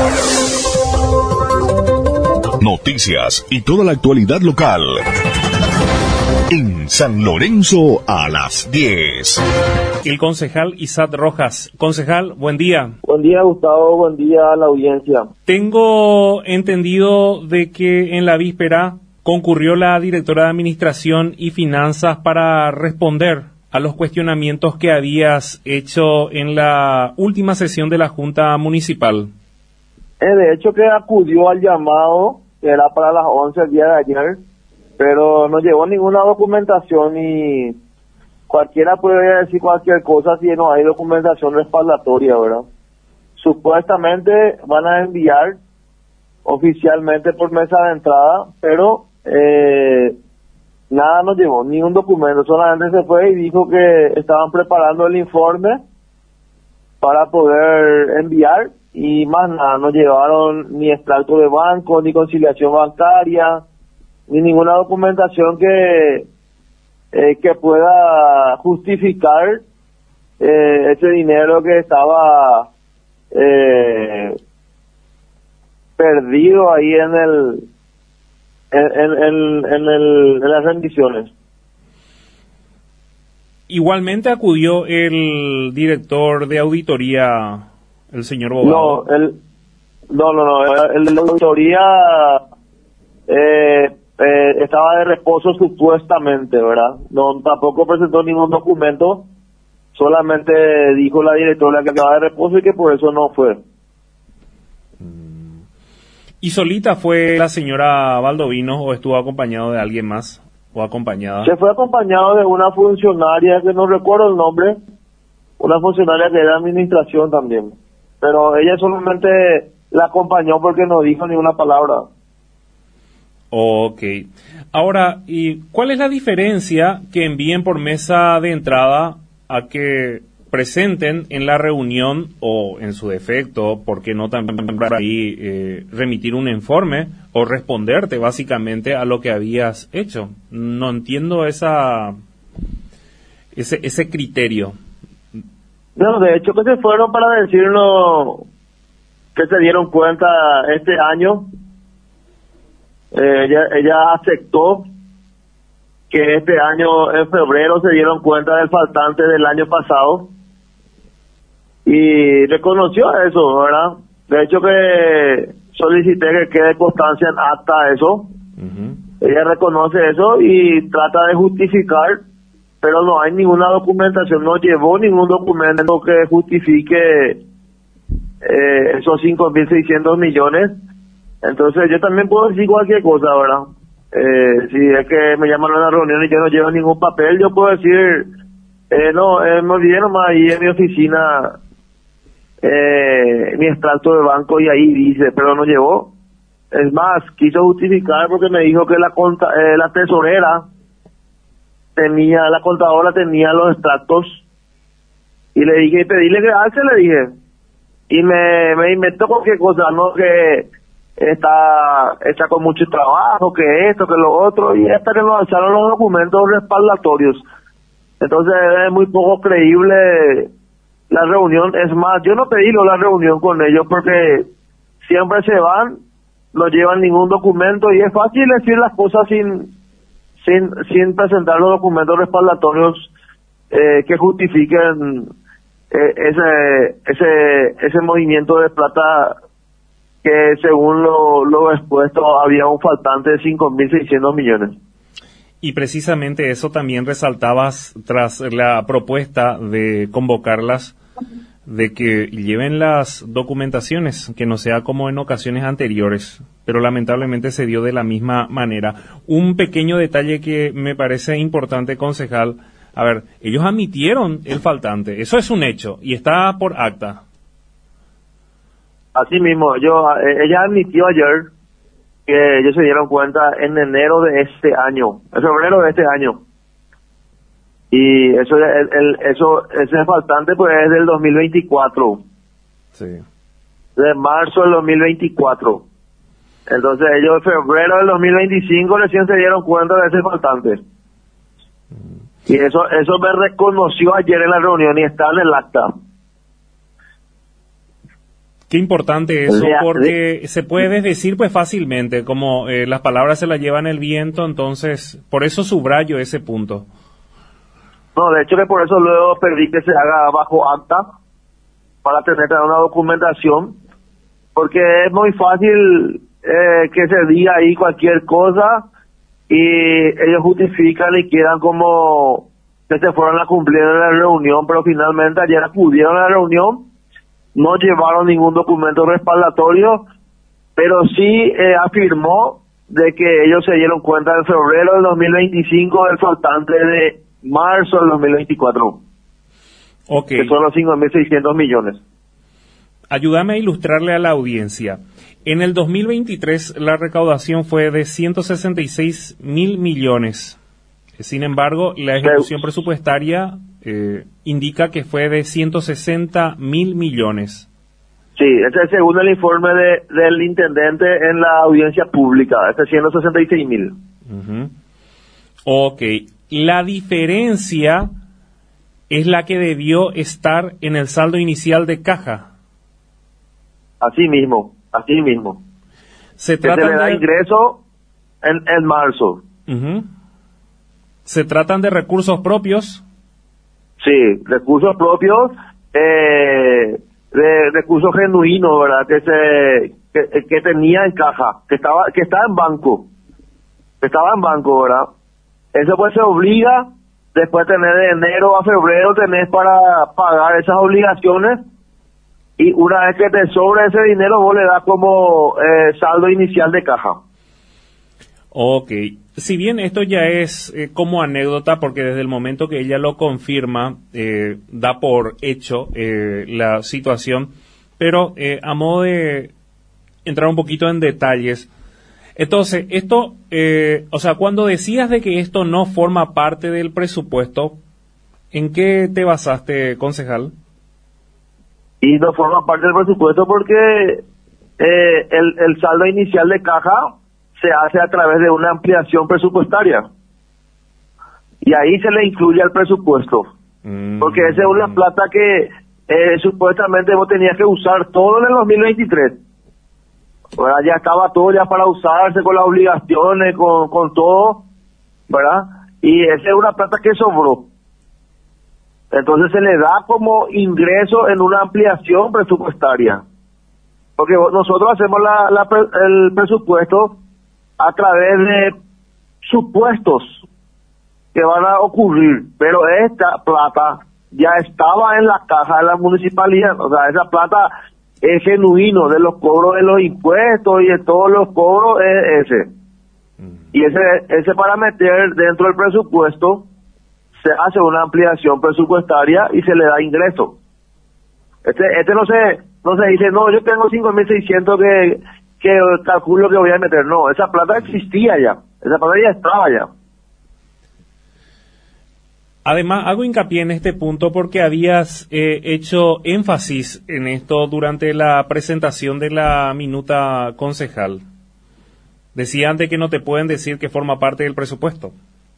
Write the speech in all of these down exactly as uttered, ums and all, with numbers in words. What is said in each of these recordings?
Noticias y toda la actualidad local. En San Lorenzo a las diez. El concejal Isaac Rojas. Concejal, buen día. Buen día, Gustavo. Buen día a la audiencia. Tengo entendido de que en la víspera concurrió la directora de Administración y Finanzas para responder a los cuestionamientos que habías hecho en la última sesión de la Junta Municipal. Eh, de hecho que acudió al llamado, que era para las once el día de ayer, pero no llevó ninguna documentación y cualquiera puede decir cualquier cosa si no hay documentación respaldatoria, ¿verdad? Supuestamente van a enviar oficialmente por mesa de entrada, pero eh, nada nos llevó, ni un documento, solamente se fue y dijo que estaban preparando el informe para poder enviar y más nada, no llevaron ni extracto de banco, ni conciliación bancaria, ni ninguna documentación que eh, que pueda justificar eh, ese dinero que estaba eh, perdido ahí en el en, en, en, en, el, en las rendiciones. Igualmente acudió el director de auditoría, el señor Bogado. No, el, no, no, no, el de la auditoría eh, eh, estaba de reposo supuestamente, ¿verdad? No, tampoco presentó ningún documento, solamente dijo la directora que estaba de reposo y que por eso no fue. ¿Y solita fue la señora Baldovino o estuvo acompañado de alguien más o acompañada? Se fue acompañado de una funcionaria que no recuerdo el nombre, una funcionaria que era de administración también, pero ella solamente la acompañó porque no dijo ni una palabra. Ok. Ahora, ¿y cuál es la diferencia que envíen por mesa de entrada a que presenten en la reunión o en su defecto, porque no también por ahí eh, remitir un informe o responderte básicamente a lo que habías hecho? No entiendo esa ese ese criterio. No, de hecho que se fueron para decirnos que se dieron cuenta este año. Eh, ella, ella aceptó que este año en febrero se dieron cuenta del faltante del año pasado y reconoció eso, ¿verdad? De hecho que solicité que quede constancia en acta eso. Uh-huh. Ella reconoce eso y trata de justificar, pero no hay ninguna documentación, no llevó ningún documento que justifique eh, esos cinco mil seiscientos millones. Entonces yo también puedo decir cualquier cosa, ¿verdad? Eh, si es que me llaman a una reunión y yo no llevo ningún papel, yo puedo decir, eh, no, eh, me olvidé nomás ahí en mi oficina eh, mi extracto de banco y ahí dice, pero no llevó. Es más, quiso justificar porque me dijo que la conta, eh, la tesorera tenía, la contadora tenía los extractos y le dije, pedíle que alce, le dije, y me, me inventó cualquier cosa, no que está hecha con mucho trabajo, que esto, que lo otro, y hasta que nos alzaron los documentos respaldatorios. Entonces es muy poco creíble la reunión. Es más, yo no pedí la reunión con ellos porque siempre se van, no llevan ningún documento y es fácil decir las cosas sin sin sin presentar los documentos respaldatorios eh, que justifiquen eh, ese ese ese movimiento de plata que según lo, lo expuesto había un faltante de cinco mil seiscientos millones. Y precisamente eso también resaltabas tras la propuesta de convocarlas, de que lleven las documentaciones, que no sea como en ocasiones anteriores, pero lamentablemente se dio de la misma manera. Un pequeño detalle que me parece importante, concejal, a ver, ellos admitieron el faltante, eso es un hecho, y está por acta. Así mismo, yo, ella admitió ayer que ellos se dieron cuenta en enero de este año, en febrero de este año. Y eso, el, el, eso, ese faltante pues es del dos mil veinticuatro. Sí. De marzo del dos mil veinticuatro. Entonces ellos en febrero del dos mil veinticinco recién se dieron cuenta de ese faltante. Mm. Y eso, eso me reconoció ayer en la reunión y está en el acta. Qué importante eso, O sea, porque se puede decir pues fácilmente, como eh, las palabras se las llevan el viento, entonces por eso subrayo ese punto. No, de hecho que por eso luego pedí que se haga bajo acta, para tener una documentación, porque es muy fácil eh, que se diga ahí cualquier cosa y ellos justifican y quedan como que se fueron a cumplir en la reunión, pero finalmente ayer acudieron a la reunión, no llevaron ningún documento respaldatorio, pero sí eh, afirmó de que ellos se dieron cuenta en febrero del dos mil veinticinco del faltante de marzo del dos mil veinticuatro, Okay. que son los cinco mil seiscientos millones. Ayúdame a ilustrarle a la audiencia. En el dos mil veintitrés la recaudación fue de ciento sesenta y seis mil millones. Sin embargo, la ejecución presupuestaria eh, indica que fue de ciento sesenta mil millones. Sí, ese es según el informe de, del intendente en la audiencia pública, este es ciento sesenta y seis mil. Uh-huh. Ok, la diferencia es la que debió estar en el saldo inicial de caja. Así mismo, así mismo. Se que trata se le da de ingreso en, en marzo. Uh-huh. ¿Se tratan de recursos propios? Sí, recursos propios, eh, de recursos genuinos, ¿verdad? Que se que, que tenía en caja, que estaba que estaba en banco, que estaba en banco, ¿verdad? Eso pues se obliga, después de tener de enero a febrero, tenés para pagar esas obligaciones, y una vez que te sobra ese dinero, vos le das como eh, saldo inicial de caja. Ok. Si bien esto ya es eh, como anécdota, porque desde el momento que ella lo confirma, eh, da por hecho eh, la situación, pero eh, a modo de entrar un poquito en detalles, entonces, esto, eh, o sea, cuando decías de que esto no forma parte del presupuesto, ¿en qué te basaste, concejal? Y no forma parte del presupuesto porque eh, el, el saldo inicial de caja se hace a través de una ampliación presupuestaria. Y ahí se le incluye al presupuesto. Mm. Porque esa es una plata que eh, supuestamente vos tenías que usar todo en el dos mil veintitrés. ¿Verdad? Ya estaba todo ya para usarse con las obligaciones, con, con todo, ¿verdad? Y esa es una plata que sobró. Entonces se le da como ingreso en una ampliación presupuestaria. Porque nosotros hacemos la, la, el presupuesto a través de supuestos que van a ocurrir, pero esta plata ya estaba en la caja de la municipalidad, o sea, esa plata es genuino de los cobros de los impuestos y de todos los cobros es ese. Y ese, ese para meter dentro del presupuesto se hace una ampliación presupuestaria y se le da ingreso. Este, este no se, no se dice, no, yo tengo cinco mil seiscientos que, que calculo que voy a meter. No, esa plata existía ya, esa plata ya estaba ya. Además, hago hincapié en este punto porque habías eh, hecho énfasis en esto durante la presentación de la minuta concejal. Decían de que no te pueden decir que forma parte del presupuesto.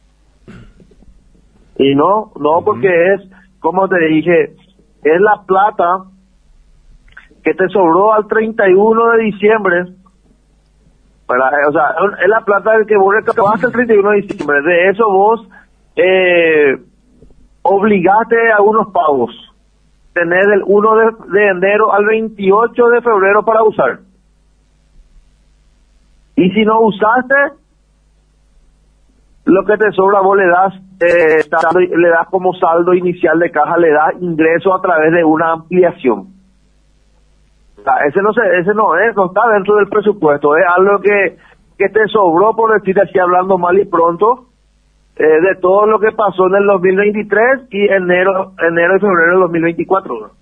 Y no, no, uh-huh. Porque es, como te dije, es la plata que te sobró al treinta y uno de diciembre. Para, o sea, es la plata que vos recabaste el treinta y uno de diciembre. De eso vos eh, obligaste a unos pagos. Tener del uno de, de enero al veintiocho de febrero para usar. Y si no usaste, lo que te sobra vos le das, eh, saldo, le das como saldo inicial de caja, le das ingreso a través de una ampliación. O sea, ese no se, ese no es, no está dentro del presupuesto, es algo que, que te sobró, por decir así, hablando mal y pronto, eh, de todo lo que pasó en el dos mil veintitrés y enero, enero y febrero del dos mil veinticuatro.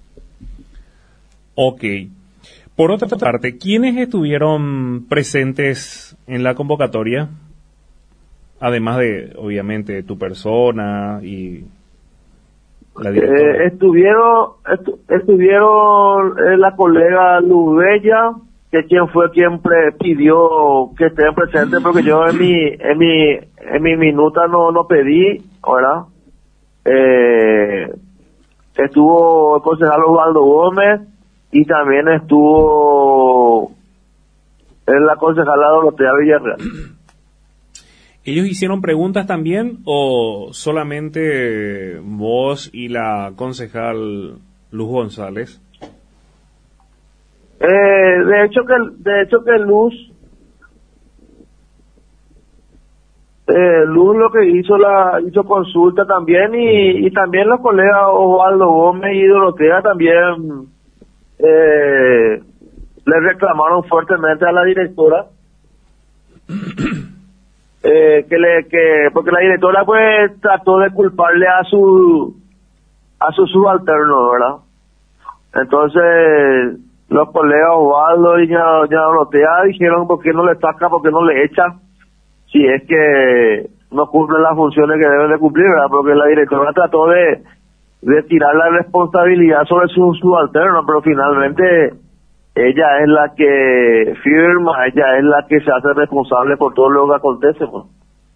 Ok. Por otra parte, ¿quiénes estuvieron presentes en la convocatoria? Además de, obviamente, tu persona y la directora. Eh, estuvieron estu- estuvieron eh, la colega Lubella, que quien fue quien pre- pidió que estén presentes, porque yo en mi en mi en mi minuta no no pedí, ¿verdad? Eh, estuvo el concejal Osvaldo Gómez y también estuvo en la concejala Dorotea Villarreal. ¿Ellos hicieron preguntas también o solamente vos y la concejal Luz González? Eh, de hecho que de hecho que Luz eh, Luz lo que hizo la hizo consulta también y, y también los colegas Osvaldo Gómez y Dorotea también eh, le reclamaron fuertemente a la directora eh, que le que porque la directora pues trató de culparle a su a su subalterno, ¿verdad? Entonces los colegas Osvaldo y doña Dorotea dijeron por qué no le saca, por qué no le echa, si es que no cumplen las funciones que deben de cumplir, ¿verdad? Porque la directora trató de, de tirar la responsabilidad sobre su subalterno, pero finalmente ella es la que firma, ella es la que se hace responsable por todo lo que acontece, pues.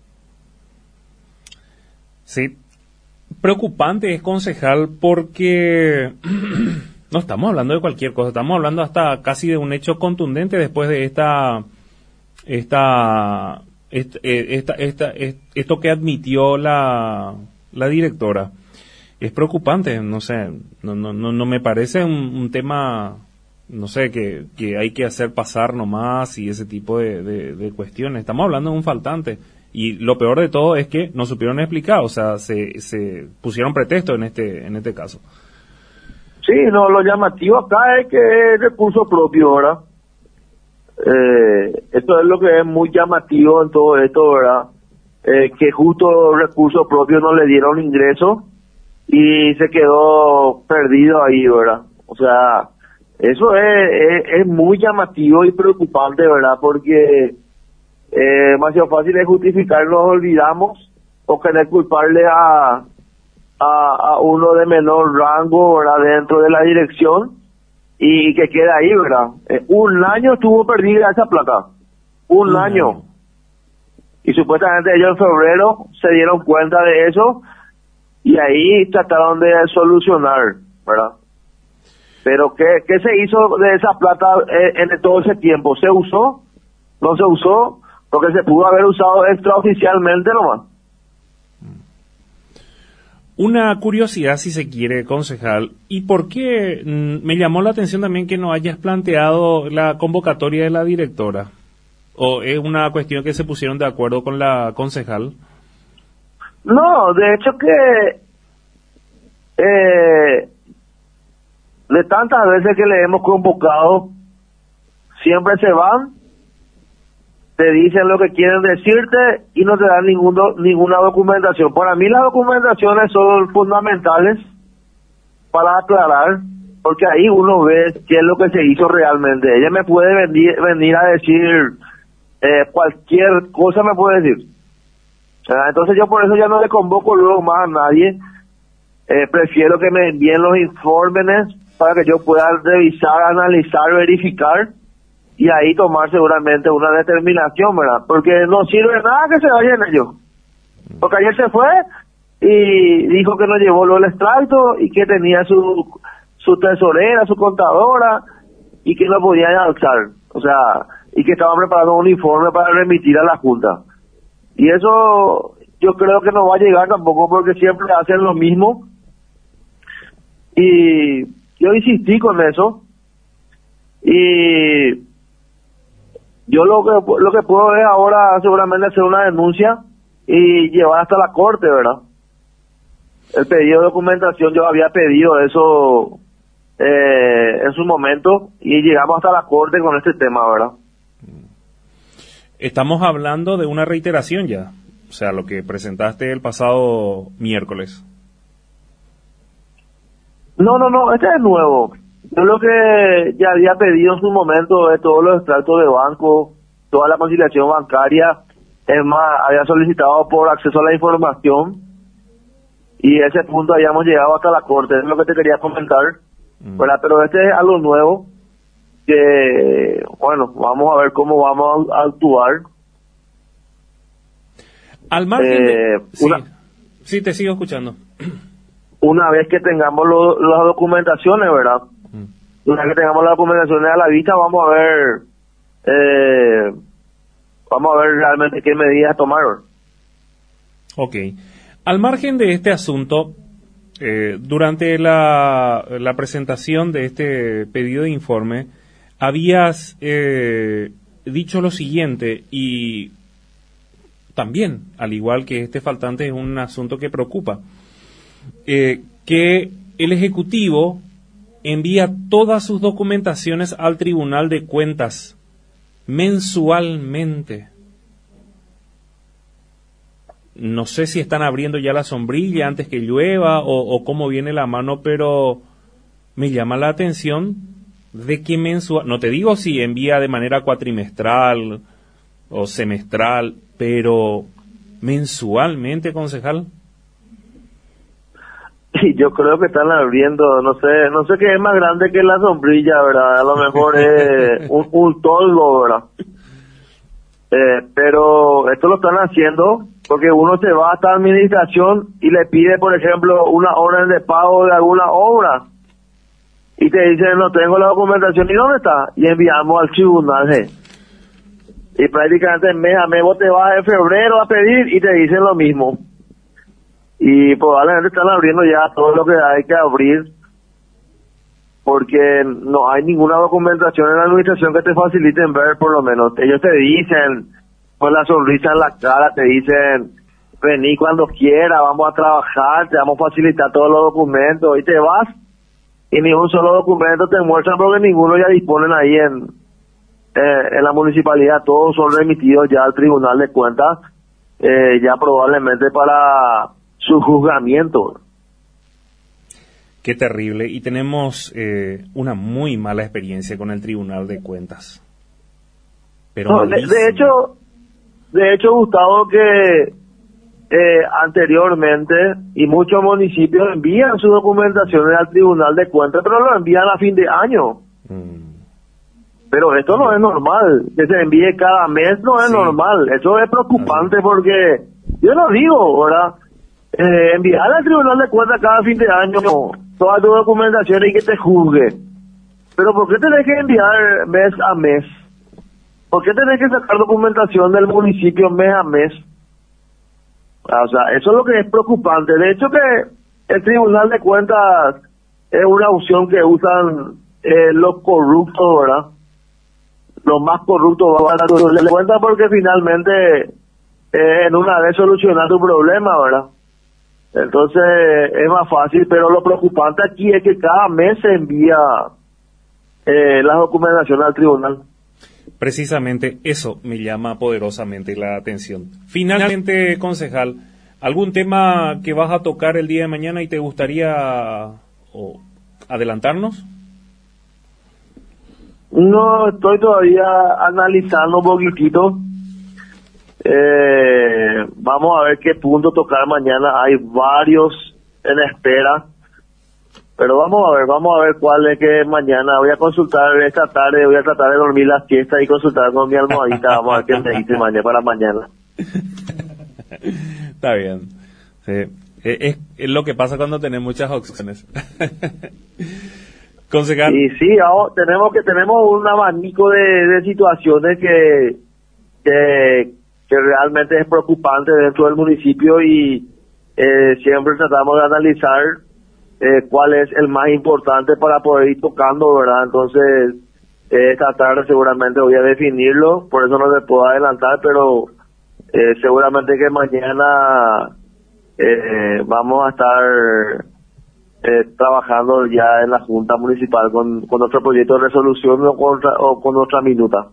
Sí, preocupante es, concejal, porque no estamos hablando de cualquier cosa, estamos hablando hasta casi de un hecho contundente después de esta esta esta, esta, esta, esta esto que admitió la la directora. Es preocupante, no sé, no no no, no me parece un, un tema, no sé, que, que hay que hacer pasar nomás y ese tipo de, de, de cuestiones. Estamos hablando de un faltante. Y lo peor de todo es que no supieron explicar, o sea, se, se pusieron pretexto en este en este caso. Sí, no, lo llamativo acá es que es recurso propio, ¿verdad? Eh, esto es lo que es muy llamativo en todo esto, ¿verdad? Eh, que justo recursos propios no le dieron ingreso y se quedó perdido ahí, ¿verdad? O sea, eso es, es, es muy llamativo y preocupante, ¿verdad? Porque eh, demasiado fácil es justificar, nos olvidamos o querer culparle a A, a uno de menor rango, ¿verdad? Dentro de la dirección y que queda ahí, ¿verdad? Eh, un año estuvo perdida esa placa, un uh-huh. año, y supuestamente ellos en febrero se dieron cuenta de eso y ahí trataron de solucionar, ¿verdad? Pero ¿qué, qué se hizo de esa plata en, en todo ese tiempo? ¿Se usó? ¿No se usó? Porque se pudo haber usado extraoficialmente nomás. Una curiosidad, si se quiere, concejal, ¿y por qué mm, me llamó la atención también que no hayas planteado la convocatoria de la directora? ¿O es una cuestión que se pusieron de acuerdo con la concejal? No, de hecho que eh, de tantas veces que le hemos convocado, siempre se van, te dicen lo que quieren decirte y no te dan ningún do, ninguna documentación. Para mí las documentaciones son fundamentales para aclarar, porque ahí uno ve qué es lo que se hizo realmente. Ella me puede venir, venir a decir eh, cualquier cosa, me puede decir. ¿Verdad? Entonces yo por eso ya no le convoco luego más a nadie. Eh, prefiero que me envíen los informes para que yo pueda revisar, analizar, verificar y ahí tomar seguramente una determinación, ¿verdad? Porque no sirve nada que se vayan ellos. Porque ayer se fue y dijo que no llevó lo del extracto y que tenía su su tesorera, su contadora y que no podía alzar. O sea, y que estaban preparando un informe para remitir a la Junta. Y eso yo creo que no va a llegar tampoco porque siempre hacen lo mismo. Y yo insistí con eso. Y yo lo que lo que puedo es ahora seguramente hacer una denuncia y llevar hasta la corte, ¿verdad? El pedido de documentación, yo había pedido eso eh, en su momento y llegamos hasta la corte con este tema, ¿verdad? Estamos hablando de una reiteración ya, o sea, lo que presentaste el pasado miércoles. No, no, no, este es nuevo. Yo lo que ya había pedido en su momento es todos los extractos de banco, toda la conciliación bancaria, es más, había solicitado por acceso a la información y a ese punto habíamos llegado hasta la corte, es lo que te quería comentar, mm. ¿verdad? Pero este es algo nuevo que, bueno, vamos a ver cómo vamos a actuar. Al margen de... eh, sí. una... sí, te sigo escuchando. Una vez que tengamos lo, las documentaciones, ¿verdad? Mm. una vez que tengamos las documentaciones a la vista, vamos a ver, eh, vamos a ver realmente qué medidas tomar. Ok. Al margen de este asunto, eh, durante la, la presentación de este pedido de informe, habías eh, dicho lo siguiente, y también, al igual que este faltante, es un asunto que preocupa, eh, que el Ejecutivo envía todas sus documentaciones al Tribunal de Cuentas mensualmente. No sé si están abriendo ya la sombrilla antes que llueva o, o cómo viene la mano, pero me llama la atención de que mensual, no te digo si envía de manera cuatrimestral o semestral, pero mensualmente, concejal. Sí, yo creo que están abriendo, no sé, no sé qué es más grande que la sombrilla, ¿verdad? A lo mejor es un, un toldo, ¿verdad? Eh, pero esto lo están haciendo porque uno se va a esta administración y le pide, por ejemplo, una orden de pago de alguna obra y te dicen, no tengo la documentación, ¿y dónde está? Y enviamos al tribunal, ¿eh? Y prácticamente mes a mes vos te vas en febrero a pedir y te dicen lo mismo. Y probablemente están abriendo ya todo lo que hay que abrir porque no hay ninguna documentación en la administración que te faciliten ver, por lo menos. Ellos te dicen, con la sonrisa en la cara, te dicen, vení cuando quiera, vamos a trabajar, te vamos a facilitar todos los documentos, y te vas, y ni un solo documento te muestran porque ninguno ya disponen ahí en, eh, en la municipalidad. Todos son remitidos ya al Tribunal de Cuentas, eh, ya probablemente para su juzgamiento. Qué terrible. Y tenemos eh, una muy mala experiencia con el Tribunal de Cuentas. Pero no, de, de hecho, de hecho, Gustavo, que eh, anteriormente y muchos municipios envían sus documentaciones al Tribunal de Cuentas, pero lo envían a fin de año. Mm. Pero esto no es normal. Que se envíe cada mes no es sí. normal. Eso es preocupante Así. porque, yo lo digo, ¿verdad? Eh, enviar al Tribunal de Cuentas cada fin de año no, toda tu documentación y que te juzgue. Pero ¿por qué tenés que enviar mes a mes? ¿Por qué tenés que sacar documentación del municipio mes a mes? O sea, eso es lo que es preocupante. De hecho que el Tribunal de Cuentas es una opción que usan eh, los corruptos, ¿verdad? Los más corruptos van a Tribunal de Cuentas porque finalmente eh, en una vez solucionar tu problema, ¿verdad? Entonces es más fácil, pero lo preocupante aquí es que cada mes se envía eh, la documentación al tribunal. Precisamente eso me llama poderosamente la atención. Finalmente, concejal, ¿algún tema que vas a tocar el día de mañana y te gustaría o, adelantarnos? No, estoy todavía analizando un poquitito. Eh, vamos a ver qué punto tocar mañana. Hay varios en espera, pero vamos a ver, vamos a ver cuál es que mañana. Voy a consultar esta tarde, voy a tratar de dormir la siesta y consultar con mi almohadita. Vamos a ver qué me dice mañana para mañana. Está bien. Sí. Es, es lo que pasa cuando tenés muchas opciones. Concejal. Y sí, ahora tenemos que tenemos un abanico de, de situaciones que que que realmente es preocupante dentro del municipio y eh, siempre tratamos de analizar eh, cuál es el más importante para poder ir tocando, ¿verdad? Entonces, eh, esta tarde seguramente voy a definirlo, por eso no se puedo adelantar, pero eh, seguramente que mañana eh, vamos a estar eh, trabajando ya en la Junta Municipal con, con nuestro proyecto de resolución o con, o con nuestra minuta.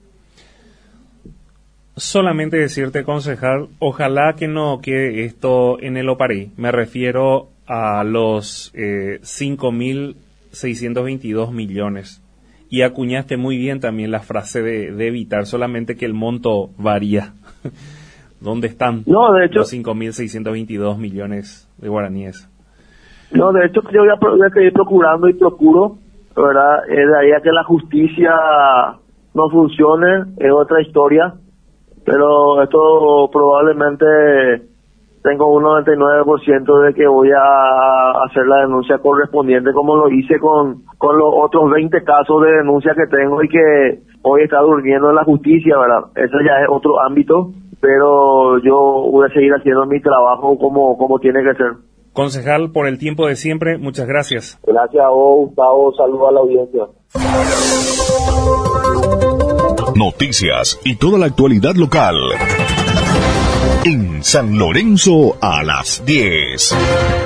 Solamente decirte, concejal, ojalá que no quede esto en el OPAREI. Me refiero a los eh, cinco mil seiscientos veintidós millones. Y acuñaste muy bien también la frase de, de evitar solamente que el monto varía. ¿Dónde están no, de hecho, los cinco mil seiscientos veintidós millones de guaraníes? No, de hecho yo voy a, voy a seguir procurando y procuro, ¿verdad? Eh, de ahí a que la justicia no funcione es otra historia. Pero esto probablemente tengo un noventa y nueve por ciento de que voy a hacer la denuncia correspondiente, como lo hice con, con los otros veinte casos de denuncia que tengo y que hoy está durmiendo en la justicia, ¿verdad? Eso ya es otro ámbito, pero yo voy a seguir haciendo mi trabajo como, como tiene que ser. Concejal, por el tiempo de siempre, muchas gracias. Gracias a vos, Gustavo. Saludos a la audiencia. Noticias y toda la actualidad local. En San Lorenzo a las diez.